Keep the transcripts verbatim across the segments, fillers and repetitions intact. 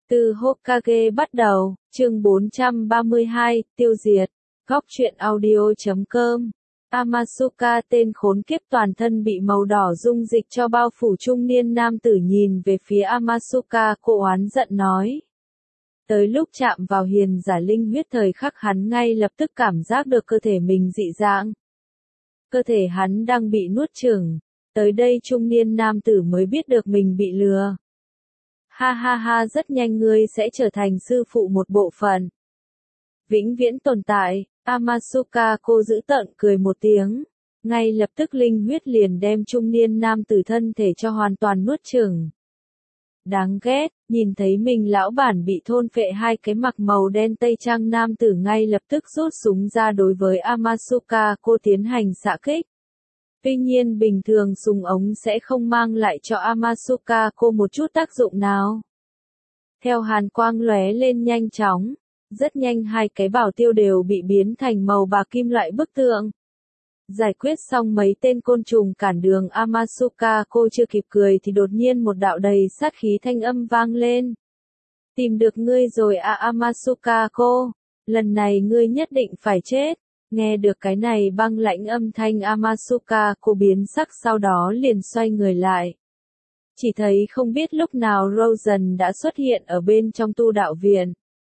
Từ Hokage bắt đầu, chương bốn trăm ba mươi hai, tiêu diệt, góc truyện audio chấm com. Amasuka tên khốn kiếp toàn thân bị màu đỏ dung dịch cho bao phủ trung niên nam tử nhìn về phía Amasuka, cô oán giận nói. Tới lúc chạm vào hiền giả linh huyết thời khắc hắn ngay lập tức cảm giác được cơ thể mình dị dạng. Cơ thể hắn đang bị nuốt chửng. Tới đây trung niên nam tử mới biết được mình bị lừa. Ha ha ha, rất nhanh ngươi sẽ trở thành sư phụ một bộ phận. Vĩnh viễn tồn tại, Amasuka cô giữ tợn cười một tiếng. Ngay lập tức linh huyết liền đem trung niên nam tử thân thể cho hoàn toàn nuốt chửng. Đáng ghét, nhìn thấy mình lão bản bị thôn phệ, hai cái mặc màu đen tây trang nam tử ngay lập tức rút súng ra đối với Amasuka cô tiến hành xạ kích. Tuy nhiên bình thường súng ống sẽ không mang lại cho Amasuka cô một chút tác dụng nào. Theo hàn quang lóe lên nhanh chóng, rất nhanh hai cái bảo tiêu đều bị biến thành màu bạc kim loại bức tượng. Giải quyết xong mấy tên côn trùng cản đường Amasuka cô chưa kịp cười thì đột nhiên một đạo đầy sát khí thanh âm vang lên. Tìm được ngươi rồi à Amasuka cô, lần này ngươi nhất định phải chết. Nghe được cái này băng lãnh âm thanh Amasuka cô biến sắc, sau đó liền xoay người lại. Chỉ thấy không biết lúc nào Rosen đã xuất hiện ở bên trong tu đạo viện.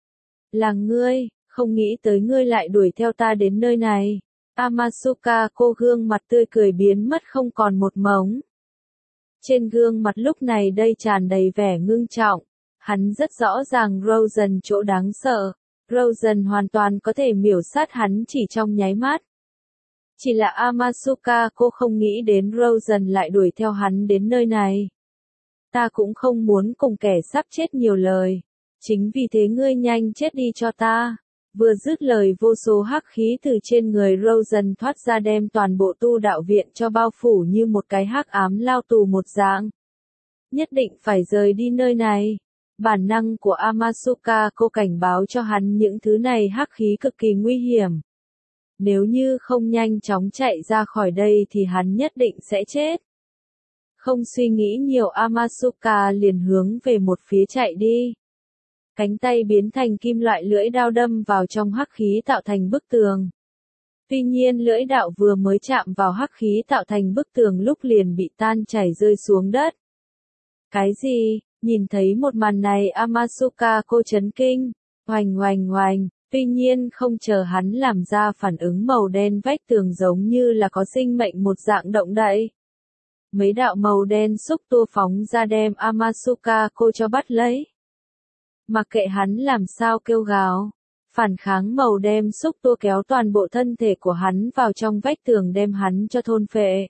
Là ngươi, không nghĩ tới ngươi lại đuổi theo ta đến nơi này. Amasuka cô gương mặt tươi cười biến mất không còn một mống. Trên gương mặt lúc này đây tràn đầy vẻ ngưng trọng. Hắn rất rõ ràng Rosen chỗ đáng sợ. Rosen hoàn toàn có thể miểu sát hắn chỉ trong nháy mắt. Chỉ là Amasuka cô không nghĩ đến Rosen lại đuổi theo hắn đến nơi này. Ta cũng không muốn cùng kẻ sắp chết nhiều lời. Chính vì thế ngươi nhanh chết đi cho ta. Vừa dứt lời vô số hắc khí từ trên người Rosen thoát ra đem toàn bộ tu đạo viện cho bao phủ như một cái hắc ám lao tù một dạng. Nhất định phải rời đi nơi này. Bản năng của Amasuka cô cảnh báo cho hắn những thứ này hắc khí cực kỳ nguy hiểm. Nếu như không nhanh chóng chạy ra khỏi đây thì hắn nhất định sẽ chết. Không suy nghĩ nhiều Amasuka liền hướng về một phía chạy đi. Cánh tay biến thành kim loại lưỡi đao đâm vào trong hắc khí tạo thành bức tường. Tuy nhiên lưỡi đạo vừa mới chạm vào hắc khí tạo thành bức tường lúc liền bị tan chảy rơi xuống đất. Cái gì? Nhìn thấy một màn này Amasuka cô chấn kinh, oành oành oành, tuy nhiên không chờ hắn làm ra phản ứng màu đen vách tường giống như là có sinh mệnh một dạng động đậy. Mấy đạo màu đen xúc tua phóng ra đem Amasuka cô cho bắt lấy. Mặc kệ hắn làm sao kêu gào, phản kháng màu đen xúc tua kéo toàn bộ thân thể của hắn vào trong vách tường đem hắn cho thôn phệ.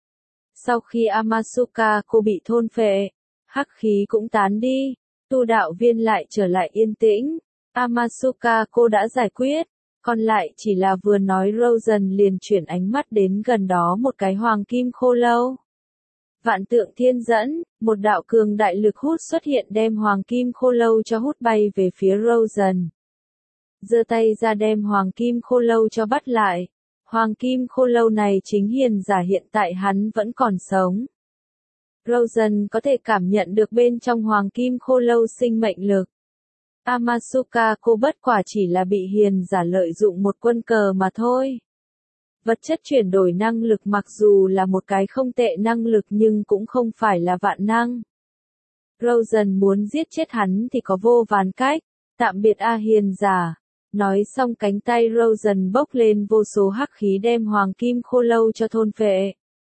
Sau khi Amasuka cô bị thôn phệ, hắc khí cũng tán đi, tu đạo viên lại trở lại yên tĩnh. Amasuka cô đã giải quyết, còn lại chỉ là vừa nói Rosen liền chuyển ánh mắt đến gần đó một cái hoàng kim khô lâu. Vạn tượng thiên dẫn, một đạo cường đại lực hút xuất hiện đem hoàng kim khô lâu cho hút bay về phía Rosen. Giơ tay ra đem hoàng kim khô lâu cho bắt lại. Hoàng kim khô lâu này chính hiền giả hiện tại hắn vẫn còn sống. Rosen có thể cảm nhận được bên trong hoàng kim khô lâu sinh mệnh lực. Amasuka cô bất quả chỉ là bị hiền giả lợi dụng một quân cờ mà thôi. Vật chất chuyển đổi năng lực mặc dù là một cái không tệ năng lực nhưng cũng không phải là vạn năng. Rosen muốn giết chết hắn thì có vô vàn cách. Tạm biệt a hiền giả. Nói xong cánh tay Rosen bốc lên vô số hắc khí đem hoàng kim khô lâu cho thôn phệ.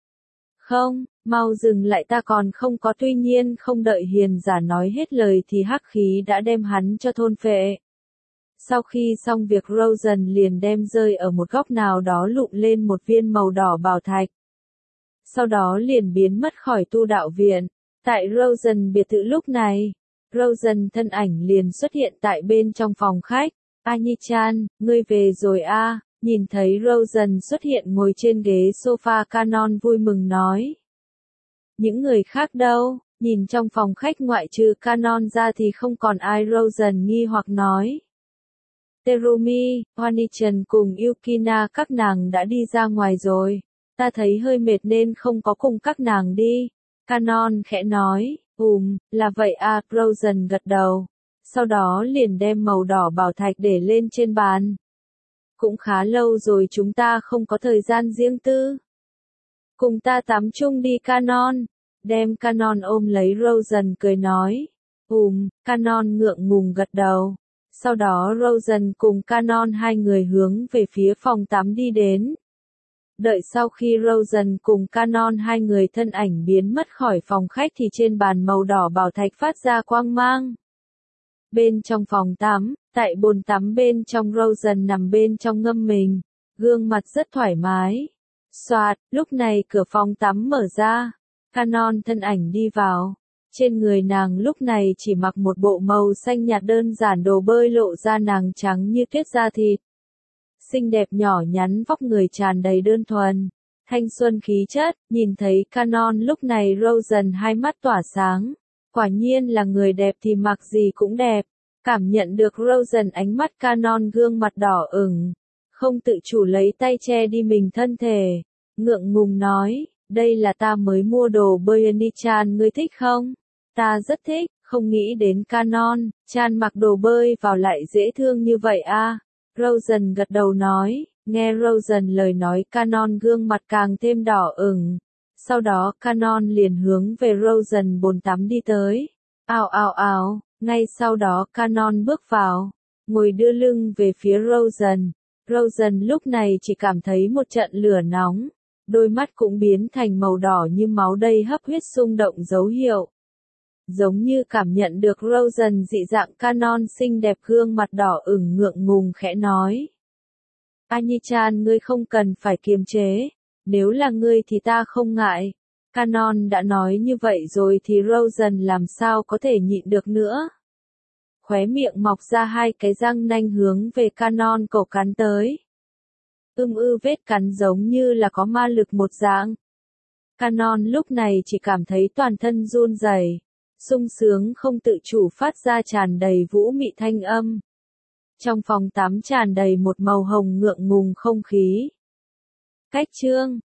Không, mau dừng lại, ta còn không có. Tuy nhiên không đợi hiền giả nói hết lời thì hắc khí đã đem hắn cho thôn phệ. Sau khi xong việc Rosen liền đem rơi ở một góc nào đó lụm lên một viên màu đỏ bảo thạch. Sau đó liền biến mất khỏi tu đạo viện. Tại Rosen biệt thự lúc này, Rosen thân ảnh liền xuất hiện tại bên trong phòng khách. Annie-chan, ngươi về rồi a? À? Nhìn thấy Rosen xuất hiện ngồi trên ghế sofa, Canon vui mừng nói. Những người khác đâu? Nhìn trong phòng khách ngoại trừ Canon ra thì không còn ai. Rosen nghi hoặc nói. Terumi, Onichan cùng Yukina các nàng đã đi ra ngoài rồi. Ta thấy hơi mệt nên không có cùng các nàng đi. Canon khẽ nói, ùm, là vậy à, Rosen gật đầu. sau đó liền đem màu đỏ bảo thạch để lên trên bàn. Cũng khá lâu rồi chúng ta không có thời gian riêng tư. Cùng ta tắm chung đi Canon. Đem Canon ôm lấy Rosen cười nói. Ừm, Canon ngượng ngùng gật đầu. Sau đó Rosen cùng Canon hai người hướng về phía phòng tắm đi đến. Đợi sau khi Rosen cùng Canon hai người thân ảnh biến mất khỏi phòng khách thì trên bàn màu đỏ bảo thạch phát ra quang mang. Bên trong phòng tắm, tại bồn tắm bên trong Rosen nằm bên trong ngâm mình, gương mặt rất thoải mái. Soạt, lúc này cửa phòng tắm mở ra, Canon thân ảnh đi vào. Trên người nàng lúc này chỉ mặc một bộ màu xanh nhạt đơn giản đồ bơi lộ ra nàng trắng như tuyết da thịt. Xinh đẹp nhỏ nhắn vóc người tràn đầy đơn thuần, thanh xuân khí chất, nhìn thấy Canon lúc này Rosen hai mắt tỏa sáng. Quả nhiên là người đẹp thì mặc gì cũng đẹp. Cảm nhận được Rosen ánh mắt Canon gương mặt đỏ ửng, không tự chủ lấy tay che đi mình thân thể, ngượng ngùng nói, đây là ta mới mua đồ bơi Ani-chan ngươi thích không? Ta rất thích, không nghĩ đến Canon, Chan mặc đồ bơi vào lại dễ thương như vậy a. À? Rosen gật đầu nói, nghe Rosen lời nói Canon gương mặt càng thêm đỏ ửng. Sau đó Canon liền hướng về Rosen bồn tắm đi tới. Ào ào ào, ngay sau đó Canon bước vào, ngồi đưa lưng về phía Rosen. Rosen lúc này chỉ cảm thấy một trận lửa nóng, đôi mắt cũng biến thành màu đỏ như máu đầy hấp huyết xung động dấu hiệu. Giống như cảm nhận được Rosen dị dạng Canon xinh đẹp gương mặt đỏ ửng ngượng ngùng khẽ nói. Ani-chan ngươi không cần phải kiềm chế, nếu là ngươi thì ta không ngại. Canon đã nói như vậy rồi thì Rosen làm sao có thể nhịn được nữa. Khóe miệng mọc ra hai cái răng nanh hướng về Canon cổ cắn tới. Ưm ư vết cắn giống như là có ma lực một dạng. Canon lúc này chỉ cảm thấy toàn thân run rẩy, sung sướng không tự chủ phát ra tràn đầy vũ mị thanh âm. Trong phòng tắm tràn đầy một màu hồng ngượng ngùng không khí. Cách chương